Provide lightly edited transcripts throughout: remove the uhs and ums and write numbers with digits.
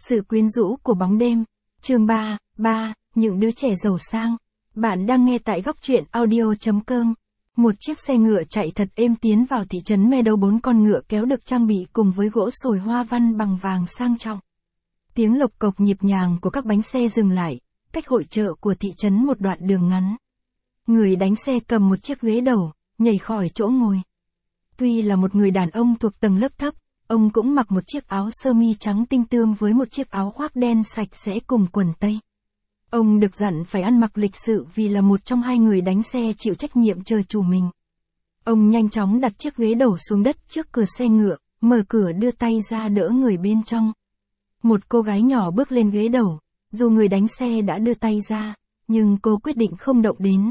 Sự quyến rũ của bóng đêm. Chương 3, những đứa trẻ giàu sang. Bạn đang nghe tại góc truyện audio.com. Một chiếc xe ngựa chạy thật êm tiến vào thị trấn Meadow, 4 con ngựa kéo được trang bị cùng với gỗ sồi hoa văn bằng vàng sang trọng. Tiếng lộc cộc nhịp nhàng của các bánh xe dừng lại, cách hội chợ của thị trấn một đoạn đường ngắn. Người đánh xe cầm một chiếc ghế đầu, nhảy khỏi chỗ ngồi. Tuy là một người đàn ông thuộc tầng lớp thấp, ông cũng mặc một chiếc áo sơ mi trắng tinh tươm với một chiếc áo khoác đen sạch sẽ cùng quần tây. Ông được dặn phải ăn mặc lịch sự vì là một trong 2 người đánh xe chịu trách nhiệm chờ chủ mình. Ông nhanh chóng đặt chiếc ghế đầu xuống đất trước cửa xe ngựa, mở cửa đưa tay ra đỡ người bên trong. Một cô gái nhỏ bước lên ghế đầu, dù người đánh xe đã đưa tay ra, nhưng cô quyết định không động đến.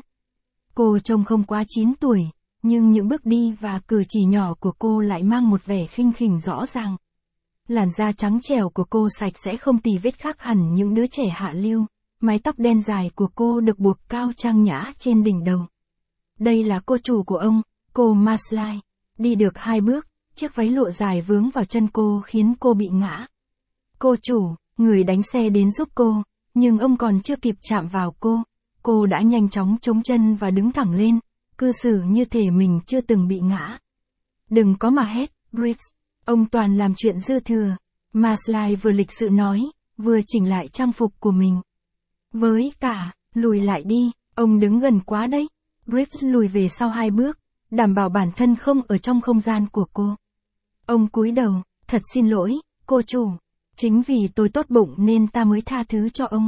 Cô trông không quá 9 tuổi, nhưng những bước đi và cử chỉ nhỏ của cô lại mang một vẻ khinh khỉnh rõ ràng. Làn da trắng trẻo của cô sạch sẽ không tì vết khác hẳn những đứa trẻ hạ lưu, mái tóc đen dài của cô được buộc cao trang nhã trên đỉnh đầu. Đây là cô chủ của ông, cô Maslai. Đi được 2 bước, chiếc váy lụa dài vướng vào chân cô khiến cô bị ngã. Cô chủ, người đánh xe đến giúp cô, nhưng ông còn chưa kịp chạm vào cô đã nhanh chóng chống chân và đứng thẳng lên, cư xử như thể mình chưa từng bị ngã. Đừng có mà hét, Briggs, ông toàn làm chuyện dư thừa. Maslai vừa lịch sự nói, vừa chỉnh lại trang phục của mình. Với cả, lùi lại đi, ông đứng gần quá đấy. Briggs lùi về sau 2 bước, đảm bảo bản thân không ở trong không gian của cô. Ông cúi đầu, thật xin lỗi, cô chủ. Chính vì tôi tốt bụng nên ta mới tha thứ cho ông.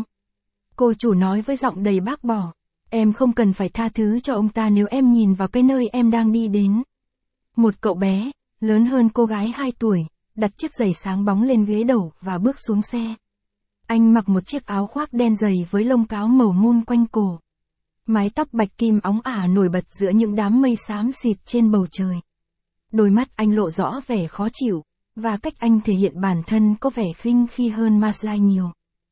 Cô chủ nói với giọng đầy bác bỏ. Em không cần phải tha thứ cho ông ta nếu em nhìn vào cái nơi em đang đi đến. Một cậu bé, lớn hơn cô gái 2 tuổi, đặt chiếc giày sáng bóng lên ghế đầu và bước xuống xe. Anh mặc một chiếc áo khoác đen dày với lông cáo màu mun quanh cổ. Mái tóc bạch kim óng ả nổi bật giữa những đám mây xám xịt trên bầu trời. Đôi mắt anh lộ rõ vẻ khó chịu, và cách anh thể hiện bản thân có vẻ khinh khi hơn Maslai nhiều.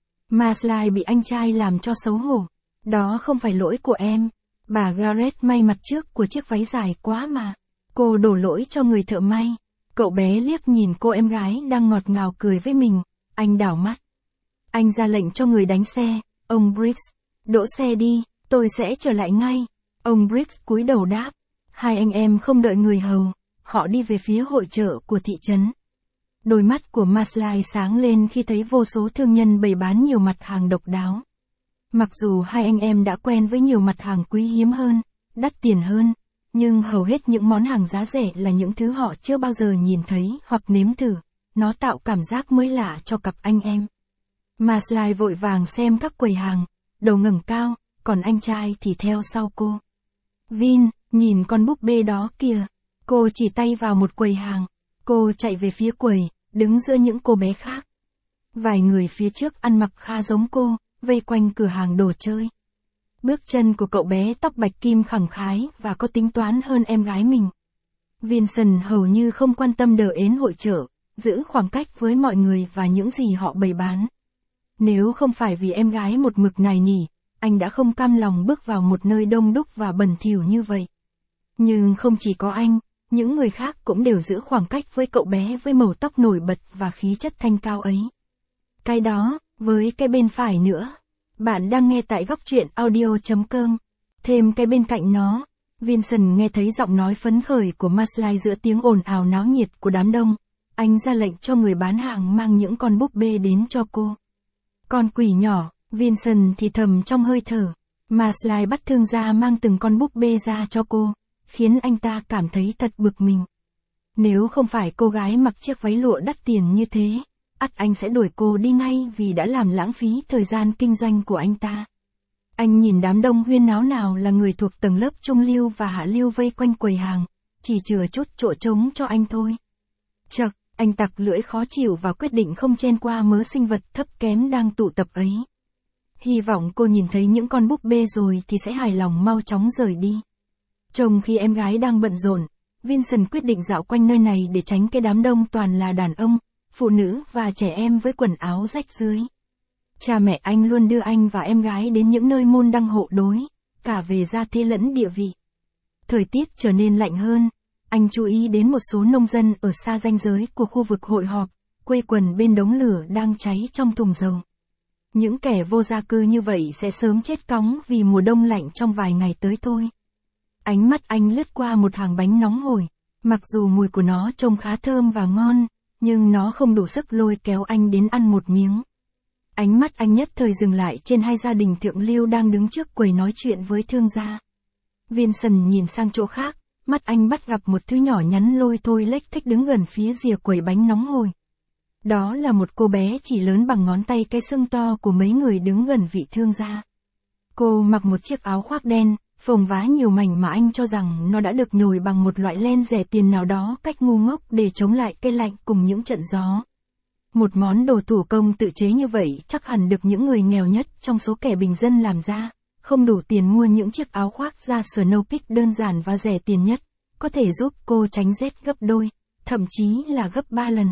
Maslai bị anh trai làm cho xấu hổ. Đó không phải lỗi của em. Bà Garrett may mặt trước của chiếc váy dài quá mà. Cô đổ lỗi cho người thợ may. Cậu bé liếc nhìn cô em gái đang ngọt ngào cười với mình. Anh đảo mắt. Anh ra lệnh cho người đánh xe. Ông Briggs, đỗ xe đi, tôi sẽ trở lại ngay. Ông Briggs cúi đầu đáp. 2 anh em không đợi người hầu. Họ đi về phía hội chợ của thị trấn. Đôi mắt của Maslai sáng lên khi thấy vô số thương nhân bày bán nhiều mặt hàng độc đáo. Mặc dù 2 anh em đã quen với nhiều mặt hàng quý hiếm hơn, đắt tiền hơn, nhưng hầu hết những món hàng giá rẻ là những thứ họ chưa bao giờ nhìn thấy hoặc nếm thử. Nó tạo cảm giác mới lạ cho cặp anh em. Maslai vội vàng xem các quầy hàng, đầu ngẩng cao, còn anh trai thì theo sau cô. Vin, nhìn con búp bê đó kìa. Cô chỉ tay vào một quầy hàng. Cô chạy về phía quầy, đứng giữa những cô bé khác. Vài người phía trước ăn mặc khá giống cô, vây quanh cửa hàng đồ chơi. Bước chân của cậu bé tóc bạch kim khẳng khái và có tính toán hơn em gái mình. Vincent hầu như không quan tâm đờ ến hội chợ, giữ khoảng cách với mọi người và những gì họ bày bán. Nếu không phải vì em gái một mực nài nỉ, anh đã không cam lòng bước vào một nơi đông đúc và bẩn thỉu như vậy. Nhưng không chỉ có anh, những người khác cũng đều giữ khoảng cách với cậu bé với màu tóc nổi bật và khí chất thanh cao ấy. Cái đó, với cái bên phải nữa. Bạn đang nghe tại góc truyện audio.com. Thêm cái bên cạnh nó. Vincent nghe thấy giọng nói phấn khởi của Maslai giữa tiếng ồn ào náo nhiệt của đám đông. Anh ra lệnh cho người bán hàng mang những con búp bê đến cho cô. Con quỷ nhỏ, Vincent thì thầm trong hơi thở. Maslai bắt thương gia mang từng con búp bê ra cho cô, khiến anh ta cảm thấy thật bực mình. Nếu không phải cô gái mặc chiếc váy lụa đắt tiền như thế, ắt anh sẽ đuổi cô đi ngay vì đã làm lãng phí thời gian kinh doanh của anh ta. Anh nhìn đám đông huyên náo nào là người thuộc tầng lớp trung lưu và hạ lưu vây quanh quầy hàng, chỉ chừa chút chỗ trống cho anh thôi. Chậc, anh tặc lưỡi khó chịu và quyết định không chen qua mớ sinh vật thấp kém đang tụ tập ấy. Hy vọng cô nhìn thấy những con búp bê rồi thì sẽ hài lòng mau chóng rời đi. Trong khi em gái đang bận rộn, Vincent quyết định dạo quanh nơi này để tránh cái đám đông toàn là đàn ông, phụ nữ và trẻ em với quần áo rách rưới. Cha mẹ anh luôn đưa anh và em gái đến những nơi môn đăng hộ đối, cả về gia thế lẫn địa vị. Thời tiết trở nên lạnh hơn, anh chú ý đến một số nông dân ở xa ranh giới của khu vực hội họp, quây quần bên đống lửa đang cháy trong thùng dầu. Những kẻ vô gia cư như vậy sẽ sớm chết cóng vì mùa đông lạnh trong vài ngày tới thôi. Ánh mắt anh lướt qua một hàng bánh nóng hổi, mặc dù mùi của nó trông khá thơm và ngon, nhưng nó không đủ sức lôi kéo anh đến ăn một miếng. Ánh mắt anh nhất thời dừng lại trên hai gia đình thượng lưu đang đứng trước quầy nói chuyện với thương gia. Vincent nhìn sang chỗ khác, mắt anh bắt gặp một thứ nhỏ nhắn lôi thôi lếch thếch đứng gần phía rìa quầy bánh nóng hổi. Đó là một cô bé chỉ lớn bằng ngón tay cái xương to của mấy người đứng gần vị thương gia. Cô mặc một chiếc áo khoác đen, phồng vá nhiều mảnh mà anh cho rằng nó đã được nhồi bằng một loại len rẻ tiền nào đó cách ngu ngốc để chống lại cái lạnh cùng những trận gió. Một món đồ thủ công tự chế như vậy chắc hẳn được những người nghèo nhất trong số kẻ bình dân làm ra, không đủ tiền mua những chiếc áo khoác da Snow Peak đơn giản và rẻ tiền nhất, có thể giúp cô tránh rét gấp đôi, thậm chí là gấp 3 lần.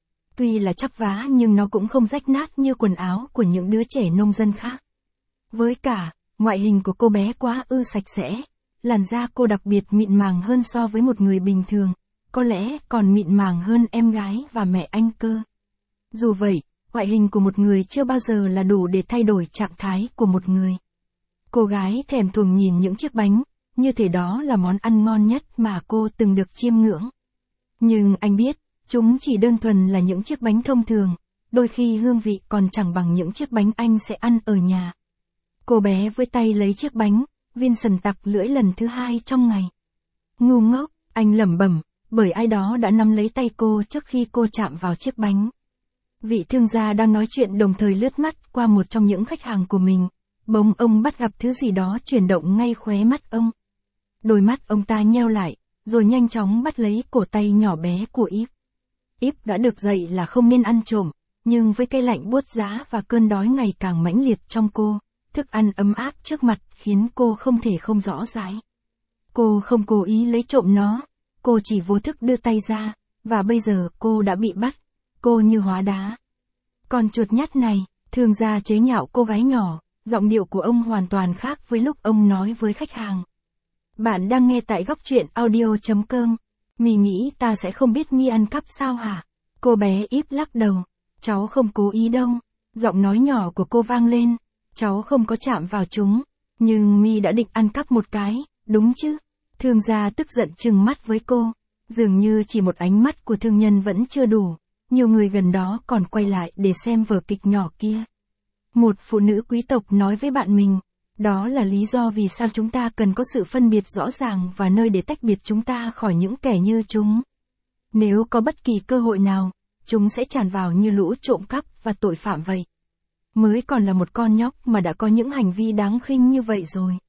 Tuy là chắp vá nhưng nó cũng không rách nát như quần áo của những đứa trẻ nông dân khác. Với cả, ngoại hình của cô bé quá sạch sẽ, làn da cô đặc biệt mịn màng hơn so với một người bình thường, có lẽ còn mịn màng hơn em gái và mẹ anh cơ. Dù vậy, ngoại hình của một người chưa bao giờ là đủ để thay đổi trạng thái của một người. Cô gái thèm thuồng nhìn những chiếc bánh, như thể đó là món ăn ngon nhất mà cô từng được chiêm ngưỡng. Nhưng anh biết, chúng chỉ đơn thuần là những chiếc bánh thông thường, đôi khi hương vị còn chẳng bằng những chiếc bánh anh sẽ ăn ở nhà. Cô bé với tay lấy chiếc bánh, Vincent tặc lưỡi lần thứ 2 trong ngày. Ngu ngốc, anh lẩm bẩm, bởi ai đó đã nắm lấy tay cô trước khi cô chạm vào chiếc bánh. Vị thương gia đang nói chuyện đồng thời lướt mắt qua một trong những khách hàng của mình, bỗng ông bắt gặp thứ gì đó chuyển động ngay khóe mắt ông. Đôi mắt ông ta nheo lại, rồi nhanh chóng bắt lấy cổ tay nhỏ bé của Yves. Yves đã được dạy là không nên ăn trộm, nhưng với cái lạnh buốt giá và cơn đói ngày càng mãnh liệt trong cô, thức ăn ấm áp trước mặt khiến cô không thể không rõ rãi. Cô không cố ý lấy trộm nó, cô chỉ vô thức đưa tay ra, và bây giờ cô đã bị bắt, cô như hóa đá. Con chuột nhắt này, thương gia chế nhạo cô gái nhỏ, giọng điệu của ông hoàn toàn khác với lúc ông nói với khách hàng. Bạn đang nghe tại góc truyện audio.com. Mì nghĩ ta sẽ không biết Mi ăn cắp sao hả? Cô bé Yves lắc đầu. Cháu không cố ý đâu. Giọng nói nhỏ của cô vang lên. Cháu không có chạm vào chúng. Nhưng Mi đã định ăn cắp một cái, đúng chứ? Thương gia tức giận trừng mắt với cô. Dường như chỉ một ánh mắt của thương nhân vẫn chưa đủ. Nhiều người gần đó còn quay lại để xem vở kịch nhỏ kia. Một phụ nữ quý tộc nói với bạn mình. Đó là lý do vì sao chúng ta cần có sự phân biệt rõ ràng và nơi để tách biệt chúng ta khỏi những kẻ như chúng. Nếu có bất kỳ cơ hội nào, chúng sẽ tràn vào như lũ trộm cắp và tội phạm vậy. Mới còn là một con nhóc mà đã có những hành vi đáng khinh như vậy rồi.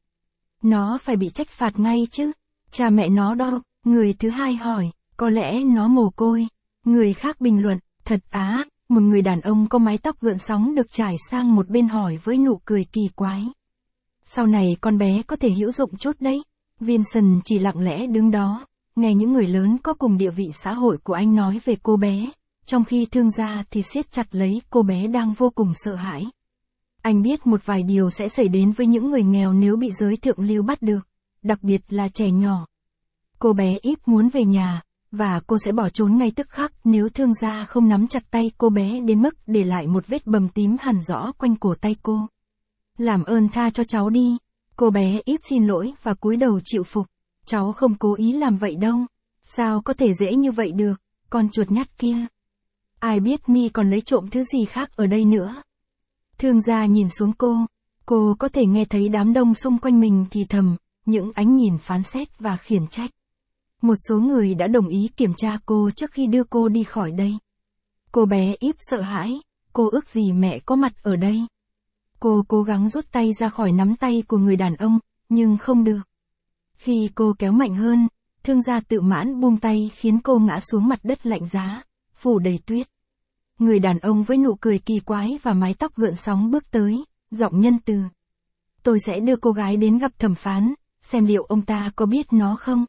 Nó phải bị trách phạt ngay chứ. Cha mẹ nó đâu? Người thứ hai hỏi, có lẽ nó mồ côi. Người khác bình luận, thật á, một người đàn ông có mái tóc gợn sóng được trải sang một bên hỏi với nụ cười kỳ quái. Sau này con bé có thể hữu dụng chút đấy. Vincent chỉ lặng lẽ đứng đó, nghe những người lớn có cùng địa vị xã hội của anh nói về cô bé, trong khi thương gia thì siết chặt lấy cô bé đang vô cùng sợ hãi. Anh biết một vài điều sẽ xảy đến với những người nghèo nếu bị giới thượng lưu bắt được, đặc biệt là trẻ nhỏ. Cô bé Yves muốn về nhà, và cô sẽ bỏ trốn ngay tức khắc nếu thương gia không nắm chặt tay cô bé đến mức để lại một vết bầm tím hằn rõ quanh cổ tay cô. Làm ơn tha cho cháu đi. Cô bé Yves xin lỗi và cúi đầu chịu phục. Cháu không cố ý làm vậy đâu. Sao có thể dễ như vậy được, con chuột nhắt kia. Ai biết Mi còn lấy trộm thứ gì khác ở đây nữa. Thương gia nhìn xuống cô có thể nghe thấy đám đông xung quanh mình thì thầm, những ánh nhìn phán xét và khiển trách. Một số người đã đồng ý kiểm tra cô trước khi đưa cô đi khỏi đây. Cô bé Yves sợ hãi, cô ước gì mẹ có mặt ở đây. Cô cố gắng rút tay ra khỏi nắm tay của người đàn ông, nhưng không được. Khi cô kéo mạnh hơn, thương gia tự mãn buông tay khiến cô ngã xuống mặt đất lạnh giá, phủ đầy tuyết. Người đàn ông với nụ cười kỳ quái và mái tóc gợn sóng bước tới, giọng nhân từ. Tôi sẽ đưa cô gái đến gặp thẩm phán, xem liệu ông ta có biết nó không.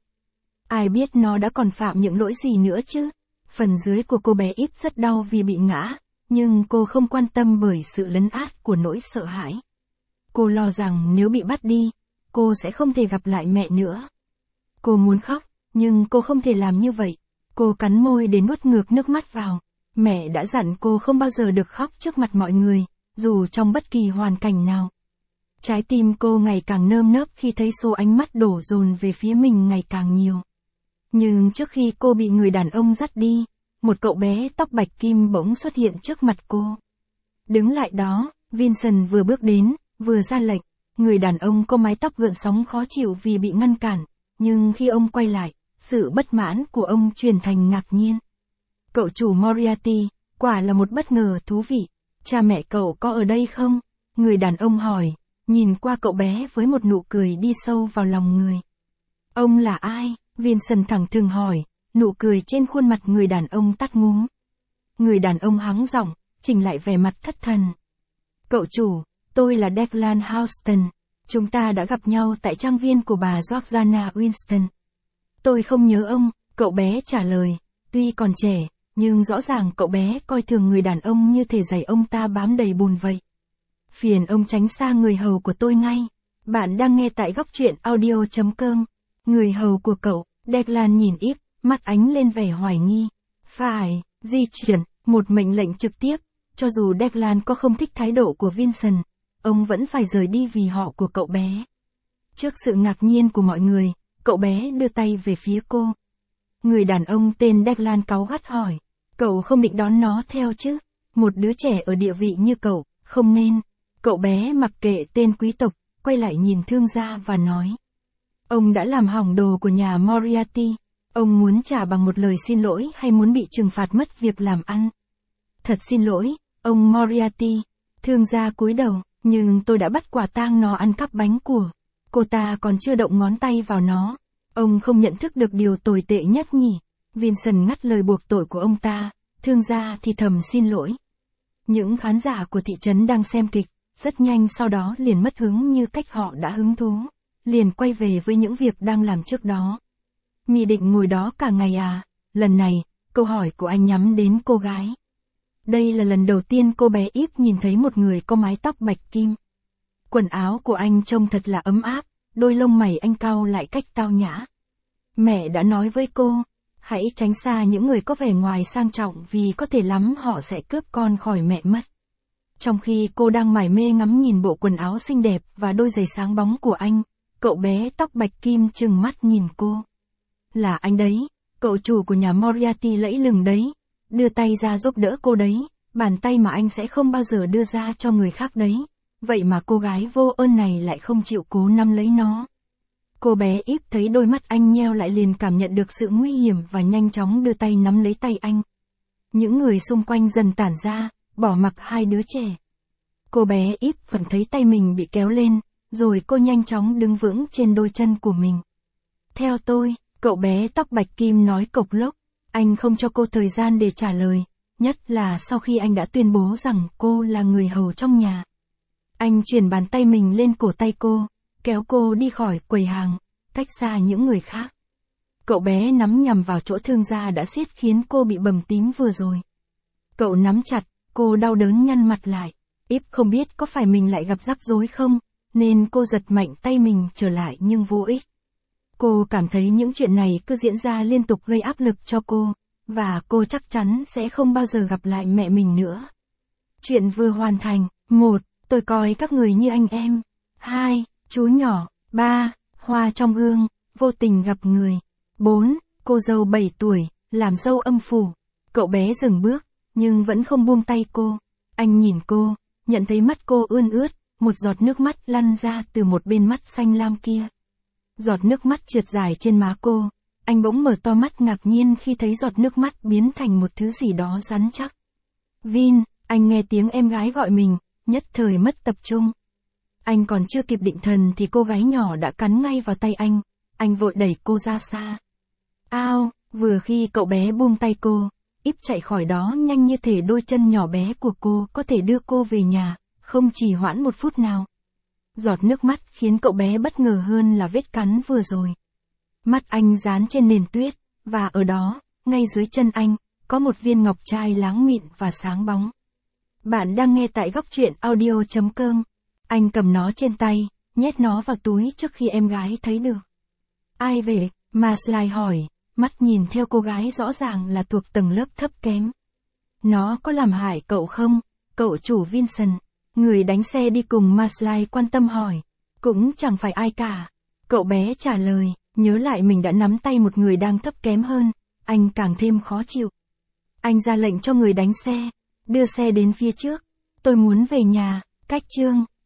Ai biết nó đã còn phạm những lỗi gì nữa chứ. Phần dưới của cô bé Yves rất đau vì bị ngã, nhưng cô không quan tâm bởi sự lấn át của nỗi sợ hãi. Cô lo rằng nếu bị bắt đi, cô sẽ không thể gặp lại mẹ nữa. Cô muốn khóc, nhưng cô không thể làm như vậy. Cô cắn môi để nuốt ngược nước mắt vào. Mẹ đã dặn cô không bao giờ được khóc trước mặt mọi người, dù trong bất kỳ hoàn cảnh nào. Trái tim cô ngày càng nơm nớp khi thấy số ánh mắt đổ dồn về phía mình ngày càng nhiều. Nhưng trước khi cô bị người đàn ông dắt đi, một cậu bé tóc bạch kim bỗng xuất hiện trước mặt cô. Đứng lại đó, Vincent vừa bước đến, vừa ra lệnh. Người đàn ông có mái tóc gợn sóng khó chịu vì bị ngăn cản, nhưng khi ông quay lại, sự bất mãn của ông chuyển thành ngạc nhiên. Cậu chủ Moriarty, quả là một bất ngờ thú vị. Cha mẹ cậu có ở đây không? Người đàn ông hỏi, nhìn qua cậu bé với một nụ cười đi sâu vào lòng người. Ông là ai? Vincent thẳng thừng hỏi, nụ cười trên khuôn mặt người đàn ông tắt ngúm. Người đàn ông hắng giọng, chỉnh lại vẻ mặt thất thần. Cậu chủ, tôi là Declan Houston. Chúng ta đã gặp nhau tại trang viên của bà Georgiana Winston. Tôi không nhớ ông, cậu bé trả lời. Tuy còn trẻ, nhưng rõ ràng cậu bé coi thường người đàn ông như thể giày ông ta bám đầy bùn vậy. Phiền ông tránh xa người hầu của tôi ngay. Bạn đang nghe tại góc truyện audio.com. Người hầu của cậu, Declan nhìn Ip, mắt ánh lên vẻ hoài nghi. Phải, di chuyển, một mệnh lệnh trực tiếp. Cho dù Declan có không thích thái độ của Vincent, ông vẫn phải rời đi vì họ của cậu bé. Trước sự ngạc nhiên của mọi người, cậu bé đưa tay về phía cô. Người đàn ông tên Declan cáu gắt hỏi, cậu không định đón nó theo chứ? Một đứa trẻ ở địa vị như cậu, không nên. Cậu bé mặc kệ tên quý tộc, quay lại nhìn thương gia và nói. Ông đã làm hỏng đồ của nhà Moriarty. Ông muốn trả bằng một lời xin lỗi hay muốn bị trừng phạt mất việc làm ăn? Thật xin lỗi, ông Moriarty. Thương gia cúi đầu, nhưng tôi đã bắt quả tang nó ăn cắp bánh của. Cô ta còn chưa động ngón tay vào nó. Ông không nhận thức được điều tồi tệ nhất nhỉ? Vincent ngắt lời buộc tội của ông ta, thương gia thì thầm xin lỗi. Những khán giả của thị trấn đang xem kịch, rất nhanh sau đó liền mất hứng như cách họ đã hứng thú. Liền quay về với những việc đang làm trước đó. Mị định ngồi đó cả ngày à? Lần này, câu hỏi của anh nhắm đến cô gái. Đây là lần đầu tiên cô bé Ip nhìn thấy một người có mái tóc bạch kim. Quần áo của anh trông thật là ấm áp, đôi lông mày anh cau lại cách tao nhã. Mẹ đã nói với cô, hãy tránh xa những người có vẻ ngoài sang trọng vì có thể lắm họ sẽ cướp con khỏi mẹ mất. Trong khi cô đang mải mê ngắm nhìn bộ quần áo xinh đẹp và đôi giày sáng bóng của anh, cậu bé tóc bạch kim trừng mắt nhìn cô. Là anh đấy, cậu chủ của nhà Moriarty lẫy lừng đấy, đưa tay ra giúp đỡ cô đấy, bàn tay mà anh sẽ không bao giờ đưa ra cho người khác đấy. Vậy mà cô gái vô ơn này lại không chịu cố nắm lấy nó. Cô bé Ip thấy đôi mắt anh nheo lại liền cảm nhận được sự nguy hiểm và nhanh chóng đưa tay nắm lấy tay anh. Những người xung quanh dần tản ra, bỏ mặc hai đứa trẻ. Cô bé Ip vẫn thấy tay mình bị kéo lên, rồi cô nhanh chóng đứng vững trên đôi chân của mình. Theo tôi, cậu bé tóc bạch kim nói cộc lốc, anh không cho cô thời gian để trả lời, nhất là sau khi anh đã tuyên bố rằng cô là người hầu trong nhà. Anh chuyển bàn tay mình lên cổ tay cô, kéo cô đi khỏi quầy hàng, cách xa những người khác. Cậu bé nắm nhằm vào chỗ thương gia đã xiết khiến cô bị bầm tím vừa rồi. Cậu nắm chặt, cô đau đớn nhăn mặt lại. Ip không biết có phải mình lại gặp rắc rối không, nên cô giật mạnh tay mình trở lại nhưng vô ích. Cô cảm thấy những chuyện này cứ diễn ra liên tục gây áp lực cho cô, và cô chắc chắn sẽ không bao giờ gặp lại mẹ mình nữa. Chuyện vừa hoàn thành. 1. Tôi coi các người như anh em. 2. Chú nhỏ. 3. Hoa trong gương, vô tình gặp người. 4. Cô dâu 7 tuổi, làm dâu âm phủ. Cậu bé dừng bước, nhưng vẫn không buông tay cô. Anh nhìn cô, nhận thấy mắt cô ươn ướt, một giọt nước mắt lăn ra từ một bên mắt xanh lam kia. Giọt nước mắt trượt dài trên má cô, anh bỗng mở to mắt ngạc nhiên khi thấy giọt nước mắt biến thành một thứ gì đó rắn chắc. Vin, anh nghe tiếng em gái gọi mình, nhất thời mất tập trung. Anh còn chưa kịp định thần thì cô gái nhỏ đã cắn ngay vào tay anh vội đẩy cô ra xa. Ao, vừa khi cậu bé buông tay cô, Ip chạy khỏi đó nhanh như thể đôi chân nhỏ bé của cô có thể đưa cô về nhà, không trì hoãn một phút nào. Giọt nước mắt khiến cậu bé bất ngờ hơn là vết cắn vừa rồi. Mắt anh dán trên nền tuyết, và ở đó, ngay dưới chân anh, có một viên ngọc trai láng mịn và sáng bóng. Bạn đang nghe tại góc truyện audio.com. Anh cầm nó trên tay, nhét nó vào túi trước khi em gái thấy được. Ai về? Marsley hỏi, mắt nhìn theo cô gái rõ ràng là thuộc tầng lớp thấp kém. Nó có làm hại cậu không? Cậu chủ Vincent. Người đánh xe đi cùng Maslai quan tâm hỏi. Cũng chẳng phải ai cả. Cậu bé trả lời, nhớ lại mình đã nắm tay một người đang thấp kém hơn. Anh càng thêm khó chịu. Anh ra lệnh cho người đánh xe. Đưa xe đến phía trước. Tôi muốn về nhà. Cách chương.